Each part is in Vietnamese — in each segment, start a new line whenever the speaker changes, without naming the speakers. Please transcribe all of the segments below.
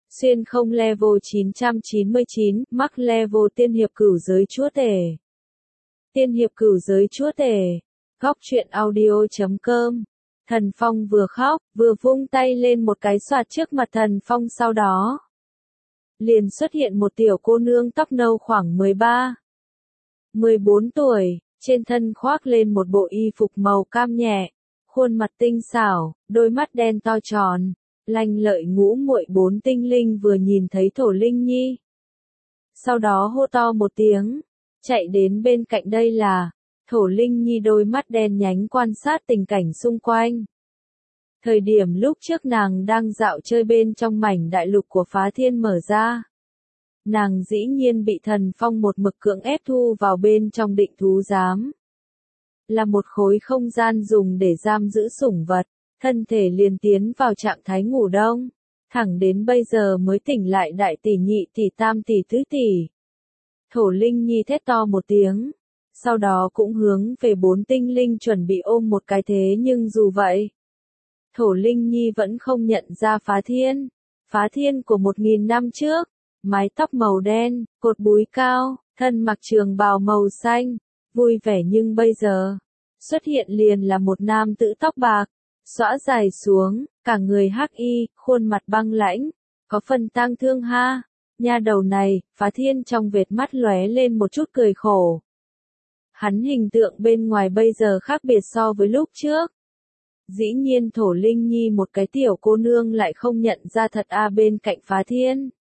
Xuyên không level 999, mắc level tiên hiệp cửu giới chúa tể. Tiên hiệp cửu giới chúa tể. Góc truyện audio.com. Thần Phong vừa khóc, vừa vung tay lên một cái xoạt trước mặt Thần Phong, sau đó liền xuất hiện một tiểu cô nương tóc nâu khoảng 13-14 tuổi, trên thân khoác lên một bộ y phục màu cam nhẹ, khuôn mặt tinh xảo, đôi mắt đen to tròn, lanh lợi ngũ muội bốn tinh linh vừa nhìn thấy Thổ Linh Nhi. Sau đó hô to một tiếng, chạy đến bên cạnh. Đây là Thổ Linh Nhi, đôi mắt đen nhánh quan sát tình cảnh xung quanh. Thời điểm lúc trước nàng đang dạo chơi bên trong mảnh đại lục của Phá Thiên mở ra. Nàng dĩ nhiên bị Thần Phong một mực cưỡng ép thu vào bên trong định thú giám. Là một khối không gian dùng để giam giữ sủng vật, thân thể liền tiến vào trạng thái ngủ đông. Thẳng đến bây giờ mới tỉnh lại. Đại tỷ, nhị tỷ, tam tỷ, tứ tỷ. Thổ Linh Nhi thét to một tiếng. Sau đó cũng hướng về bốn tinh linh chuẩn bị ôm một cái, thế nhưng dù vậy, Thổ Linh Nhi vẫn không nhận ra Phá Thiên. Phá Thiên của 1000 năm trước, mái tóc màu đen, cột búi cao, thân mặc trường bào màu xanh, vui vẻ, nhưng bây giờ, xuất hiện liền là một nam tử tóc bạc, xõa dài xuống, cả người hắc y, khuôn mặt băng lãnh, có phần tang thương ha. Nha đầu này, Phá Thiên trong vệt mắt lóe lên một chút cười khổ. Hắn hình tượng bên ngoài bây giờ khác biệt so với lúc trước. Dĩ nhiên Thổ Linh Nhi, một cái tiểu cô nương, lại không nhận ra thật bên cạnh Phá Thiên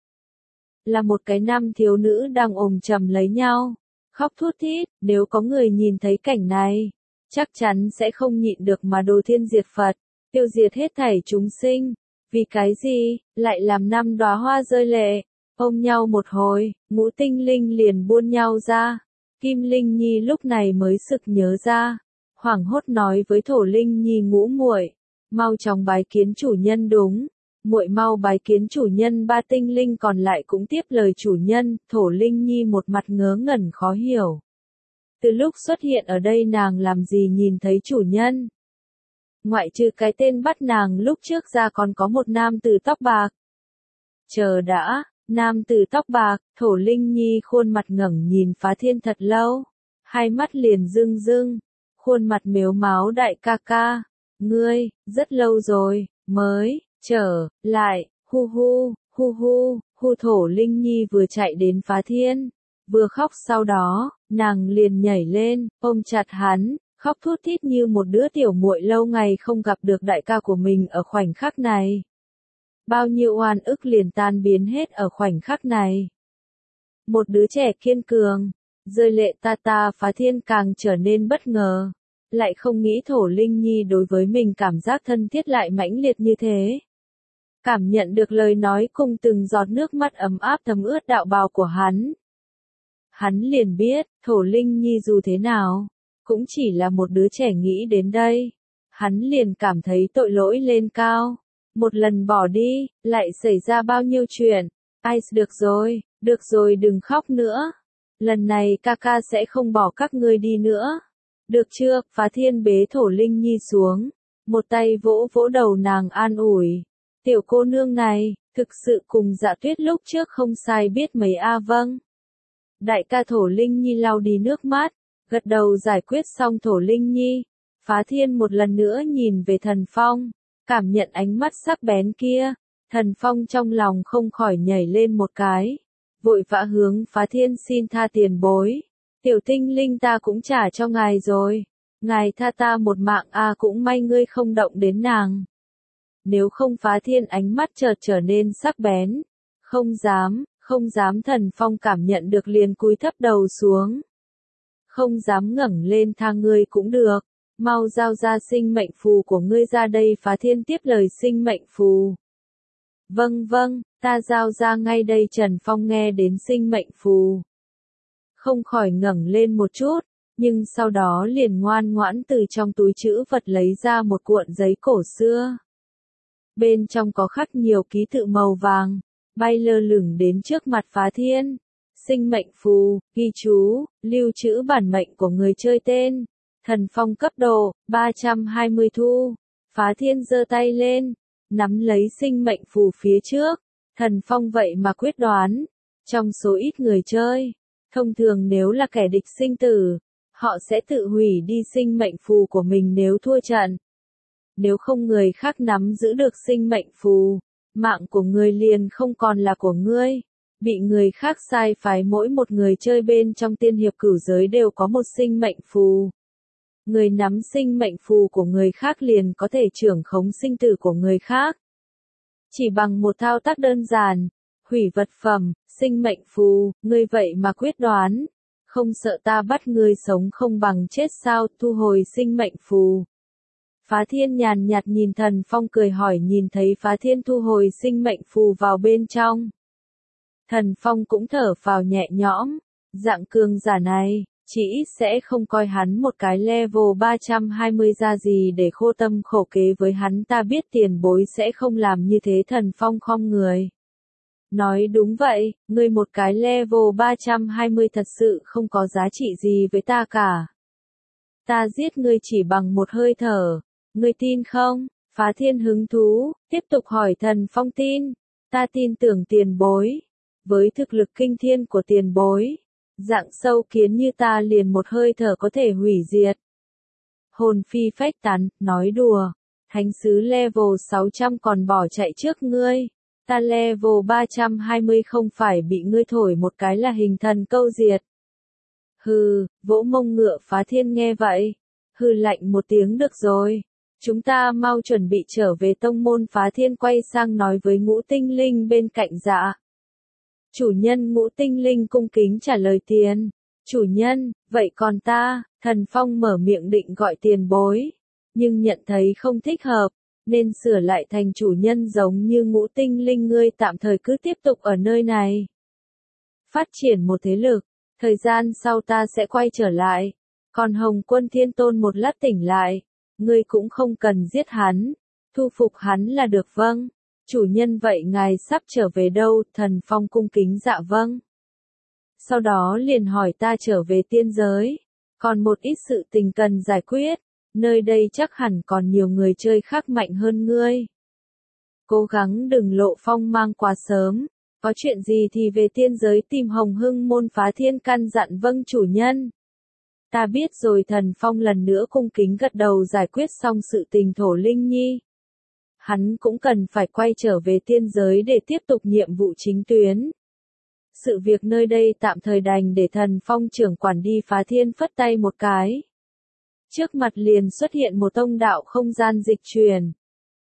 là một cái nam thiếu nữ đang ôm chầm lấy nhau, khóc thút thít. Nếu có người nhìn thấy cảnh này, chắc chắn sẽ không nhịn được mà đồ thiên diệt Phật, tiêu diệt hết thảy chúng sinh. Vì cái gì, lại làm 5 đóa hoa rơi lệ, ôm nhau một hồi, ngũ tinh linh liền buôn nhau ra. Kim Linh Nhi lúc này mới sực nhớ ra, hoảng hốt nói với Thổ Linh Nhi, ngũ muội, mau chóng bái kiến chủ nhân. Đúng, muội mau bái kiến chủ nhân. 3 tinh linh còn lại cũng tiếp lời chủ nhân. Thổ Linh Nhi một mặt ngớ ngẩn khó hiểu. Từ lúc xuất hiện ở đây nàng làm gì nhìn thấy chủ nhân? Ngoại trừ cái tên bắt nàng lúc trước ra, còn có một nam tử tóc bạc. Chờ đã, nam tử tóc bạc. Thổ Linh Nhi khuôn mặt ngẩng nhìn Phá Thiên thật lâu, hai mắt liền rưng rưng, khuôn mặt mếu máo, đại ca ca, ngươi, rất lâu rồi, mới trở lại, hu hu, hu hu, hu. Thổ Linh Nhi vừa chạy đến Phá Thiên, vừa khóc, sau đó, nàng liền nhảy lên, ôm chặt hắn, khóc thút thít như một đứa tiểu muội lâu ngày không gặp được đại ca của mình. Ở khoảnh khắc này, bao nhiêu oan ức liền tan biến hết ở khoảnh khắc này. Một đứa trẻ kiên cường, rơi lệ ta. Phá Thiên càng trở nên bất ngờ, lại không nghĩ Thổ Linh Nhi đối với mình cảm giác thân thiết lại mãnh liệt như thế. Cảm nhận được lời nói cùng từng giọt nước mắt ấm áp thấm ướt đạo bào của hắn. Hắn liền biết, Thổ Linh Nhi dù thế nào, cũng chỉ là một đứa trẻ. Nghĩ đến đây, hắn liền cảm thấy tội lỗi lên cao. Một lần bỏ đi, lại xảy ra bao nhiêu chuyện. Ai, được rồi đừng khóc nữa. Lần này ca ca sẽ không bỏ các ngươi đi nữa. Được chưa? Phá Thiên bế Thổ Linh Nhi xuống, một tay vỗ vỗ đầu nàng an ủi. Tiểu cô nương này, thực sự cùng Dạ Tuyết lúc trước không sai biết mấy. Vâng. Đại ca. Thổ Linh Nhi lau đi nước mắt, gật đầu. Giải quyết xong Thổ Linh Nhi, Phá Thiên một lần nữa nhìn về Thần Phong, cảm nhận ánh mắt sắc bén kia. Thần Phong trong lòng không khỏi nhảy lên một cái, vội vã hướng Phá Thiên xin tha. Tiền bối, tiểu tinh linh ta cũng trả cho ngài rồi, ngài tha ta một mạng. Cũng may ngươi không động đến nàng. Nếu không. Phá Thiên ánh mắt chợt trở nên sắc bén. Không dám. Thần Phong cảm nhận được liền cúi thấp đầu xuống. Không dám ngẩng lên. Tha ngươi cũng được, mau giao ra sinh mệnh phù của ngươi ra đây. Phá Thiên tiếp lời. Sinh mệnh phù? Vâng, ta giao ra ngay đây. Trần Phong nghe đến sinh mệnh phù, không khỏi ngẩng lên một chút, nhưng sau đó liền ngoan ngoãn từ trong túi trữ vật lấy ra một cuộn giấy cổ xưa. Bên trong có khắc nhiều ký tự màu vàng, bay lơ lửng đến trước mặt Phá Thiên. Sinh mệnh phù, ghi chú, lưu trữ bản mệnh của người chơi tên. Thần Phong cấp độ, 320 thu. Phá Thiên giơ tay lên, nắm lấy sinh mệnh phù phía trước. Thần Phong vậy mà quyết đoán. Trong số ít người chơi, thông thường nếu là kẻ địch sinh tử, họ sẽ tự hủy đi sinh mệnh phù của mình nếu thua trận. Nếu không người khác nắm giữ được sinh mệnh phù, mạng của người liền không còn là của ngươi. Bị người khác sai phái, mỗi một người chơi bên trong tiên hiệp cửu giới đều có một sinh mệnh phù. Người nắm sinh mệnh phù của người khác liền có thể trưởng khống sinh tử của người khác. Chỉ bằng một thao tác đơn giản, hủy vật phẩm, sinh mệnh phù, ngươi vậy mà quyết đoán. Không sợ ta bắt ngươi sống không bằng chết sao, thu hồi sinh mệnh phù. Phá Thiên nhàn nhạt nhìn Thần Phong cười hỏi, nhìn thấy Phá Thiên thu hồi sinh mệnh phù vào bên trong. Thần Phong cũng thở phào nhẹ nhõm, dạng cường giả này, chỉ ít sẽ không coi hắn một cái level 320 ra gì để khô tâm khổ kế với hắn, ta biết tiền bối sẽ không làm như thế. Thần Phong khom người. Nói đúng vậy, ngươi một cái level 320 thật sự không có giá trị gì với ta cả. Ta giết ngươi chỉ bằng một hơi thở, ngươi tin không? Phá Thiên hứng thú, tiếp tục hỏi. Thần Phong tin, ta tin tưởng tiền bối. Với thực lực kinh thiên của tiền bối, dạng sâu kiến như ta liền một hơi thở có thể hủy diệt. Hồn phi phách tán, nói đùa, thánh sứ level 600 còn bỏ chạy trước ngươi. Ta level 320 không phải bị ngươi thổi một cái là hình thần câu diệt. Hừ, vỗ mông ngựa. Phá Thiên nghe vậy, hừ lạnh một tiếng, được rồi. Chúng ta mau chuẩn bị trở về tông môn. Phá Thiên quay sang nói với Ngũ Tinh Linh bên cạnh. Dạ. Chủ nhân. Ngũ Tinh Linh cung kính trả lời. Tiền. Chủ nhân, vậy còn ta? Thần Phong mở miệng định gọi tiền bối, nhưng nhận thấy không thích hợp, nên sửa lại thành chủ nhân. Giống như Ngũ Tinh Linh, ngươi tạm thời cứ tiếp tục ở nơi này, phát triển một thế lực, thời gian sau ta sẽ quay trở lại. Còn Hồng Quân Thiên Tôn một lát tỉnh lại, ngươi cũng không cần giết hắn, thu phục hắn là được. Vâng, chủ nhân. Vậy ngài sắp trở về đâu? Thần Phong cung kính dạ vâng. Sau đó liền hỏi, ta trở về tiên giới, còn một ít sự tình cần giải quyết, nơi đây chắc hẳn còn nhiều người chơi khác mạnh hơn ngươi. Cố gắng đừng lộ phong mang quá sớm, có chuyện gì thì về tiên giới tìm Hồng Hưng môn. Phá Thiên căn dặn. Vâng chủ nhân. Ta biết rồi. Thần Phong lần nữa cung kính gật đầu. Giải quyết xong sự tình Thổ Linh Nhi, hắn cũng cần phải quay trở về tiên giới để tiếp tục nhiệm vụ chính tuyến. Sự việc nơi đây tạm thời đành để Thần Phong trưởng quản đi. Phá Thiên phất tay một cái, trước mặt liền xuất hiện một thông đạo không gian dịch chuyển.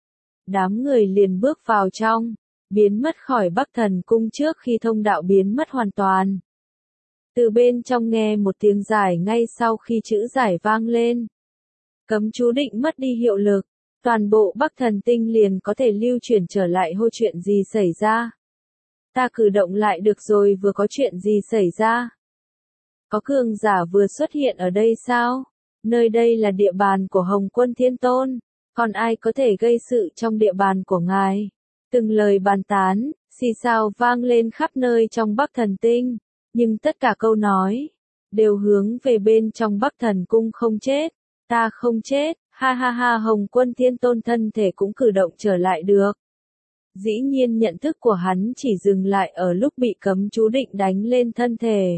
Đám người liền bước vào trong, biến mất khỏi Bắc Thần Cung trước khi thông đạo biến mất hoàn toàn. Từ bên trong nghe một tiếng giải, ngay sau khi chữ giải vang lên, cấm chú định mất đi hiệu lực, toàn bộ Bắc Thần Tinh liền có thể lưu chuyển trở lại. Hô, chuyện gì xảy ra? Ta cử động lại được rồi. Vừa có chuyện gì xảy ra? Có cường giả vừa xuất hiện ở đây sao? Nơi đây là địa bàn của Hồng Quân Thiên Tôn, còn ai có thể gây sự trong địa bàn của ngài? Từng lời bàn tán, xì xào vang lên khắp nơi trong Bắc Thần Tinh, nhưng tất cả câu nói đều hướng về bên trong Bắc Thần Cung. Không chết, ta không chết, ha ha ha. Hồng Quân Thiên Tôn thân thể cũng cử động trở lại được. Dĩ nhiên nhận thức của hắn chỉ dừng lại ở lúc bị cấm chú định đánh lên thân thể.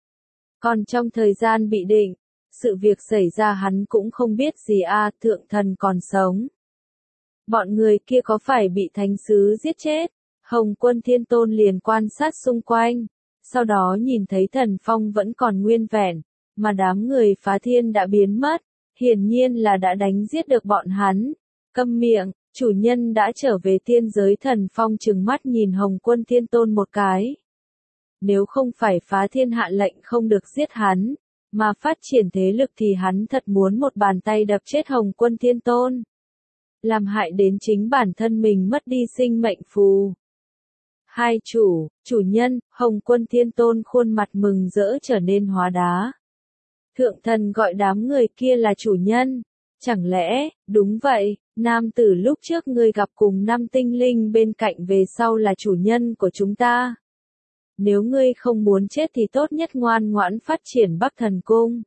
Còn trong thời gian bị định, sự việc xảy ra hắn cũng không biết gì. Thượng thần còn sống. Bọn người kia có phải bị thánh sứ giết chết? Hồng Quân Thiên Tôn liền quan sát xung quanh, sau đó nhìn thấy Thần Phong vẫn còn nguyên vẹn, mà đám người Phá Thiên đã biến mất, hiển nhiên là đã đánh giết được bọn hắn. Câm miệng, chủ nhân đã trở về tiên giới. Thần Phong trừng mắt nhìn Hồng Quân Thiên Tôn một cái. Nếu không phải Phá Thiên hạ lệnh không được giết hắn, mà phát triển thế lực thì hắn thật muốn một bàn tay đập chết Hồng Quân Thiên Tôn, làm hại đến chính bản thân mình mất đi sinh mệnh phù. Hai chủ nhân. Hồng Quân Thiên Tôn khuôn mặt mừng rỡ trở nên hóa đá. Thượng thần gọi đám người kia là chủ nhân. Chẳng lẽ? Đúng vậy, nam tử lúc trước ngươi gặp cùng 5 tinh linh bên cạnh về sau là chủ nhân của chúng ta. Nếu ngươi không muốn chết thì tốt nhất ngoan ngoãn phát triển Bắc Thần Cung.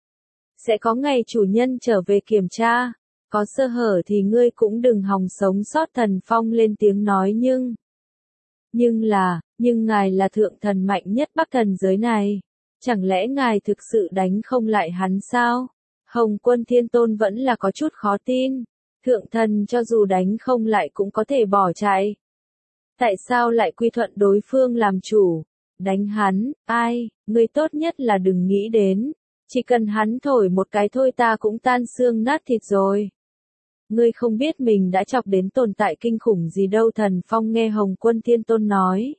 Sẽ có ngày chủ nhân trở về kiểm tra, có sơ hở thì ngươi cũng đừng hòng sống sót. Thần Phong lên tiếng nói. Nhưng ngài là thượng thần mạnh nhất Bắc thần giới này. Chẳng lẽ ngài thực sự đánh không lại hắn sao? Hồng Quân Thiên Tôn vẫn là có chút khó tin. Thượng thần cho dù đánh không lại cũng có thể bỏ chạy. Tại sao lại quy thuận đối phương làm chủ? Đánh hắn, ai, ngươi tốt nhất là đừng nghĩ đến. Chỉ cần hắn thổi một cái thôi ta cũng tan xương nát thịt rồi. Ngươi không biết mình đã chọc đến tồn tại kinh khủng gì đâu. Thần Phong nghe Hồng Quân Thiên Tôn nói.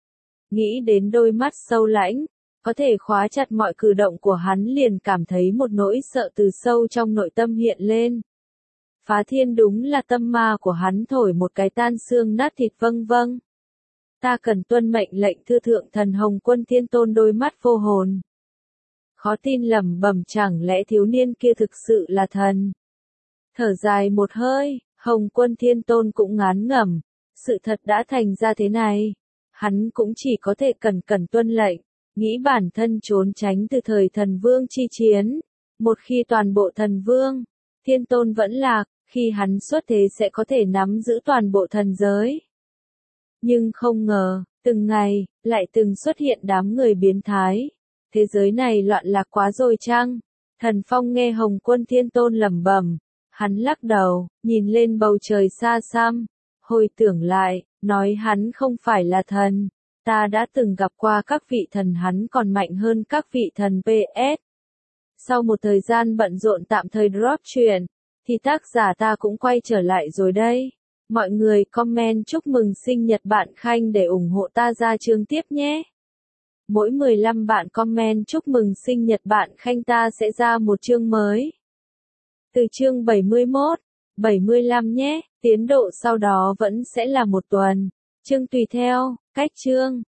Nghĩ đến đôi mắt sâu lãnh, có thể khóa chặt mọi cử động của hắn liền cảm thấy một nỗi sợ từ sâu trong nội tâm hiện lên. Phá thiên đúng là tâm ma của hắn thổi một cái tan xương nát thịt vâng. Ta cần tuân mệnh lệnh thưa thượng thần. Hồng Quân Thiên Tôn đôi mắt vô hồn. Khó tin lẩm bẩm chẳng lẽ thiếu niên kia thực sự là thần. Thở dài một hơi, Hồng Quân Thiên Tôn cũng ngán ngẩm. Sự thật đã thành ra thế này. Hắn cũng chỉ có thể cẩn tuân lệnh. Nghĩ bản thân trốn tránh từ thời thần vương chi chiến. Một khi toàn bộ thần vương, Thiên Tôn vẫn lạc, khi hắn xuất thế sẽ có thể nắm giữ toàn bộ thần giới. Nhưng không ngờ, từng ngày, lại từng xuất hiện đám người biến thái. Thế giới này loạn lạc quá rồi chăng? Thần Phong nghe Hồng Quân Thiên Tôn lẩm bẩm. Hắn lắc đầu, nhìn lên bầu trời xa xăm. Hồi tưởng lại, nói hắn không phải là thần. Ta đã từng gặp qua các vị thần hắn còn mạnh hơn các vị thần PS. Sau một thời gian bận rộn tạm thời drop chuyện, thì tác giả ta cũng quay trở lại rồi đây. Mọi người comment chúc mừng sinh nhật bạn Khanh để ủng hộ ta ra chương tiếp nhé. Mỗi 15 bạn comment chúc mừng sinh nhật bạn Khanh ta sẽ ra một chương mới. Từ chương 71, 75 nhé, tiến độ sau đó vẫn sẽ là một tuần. Chương tùy theo, cách chương.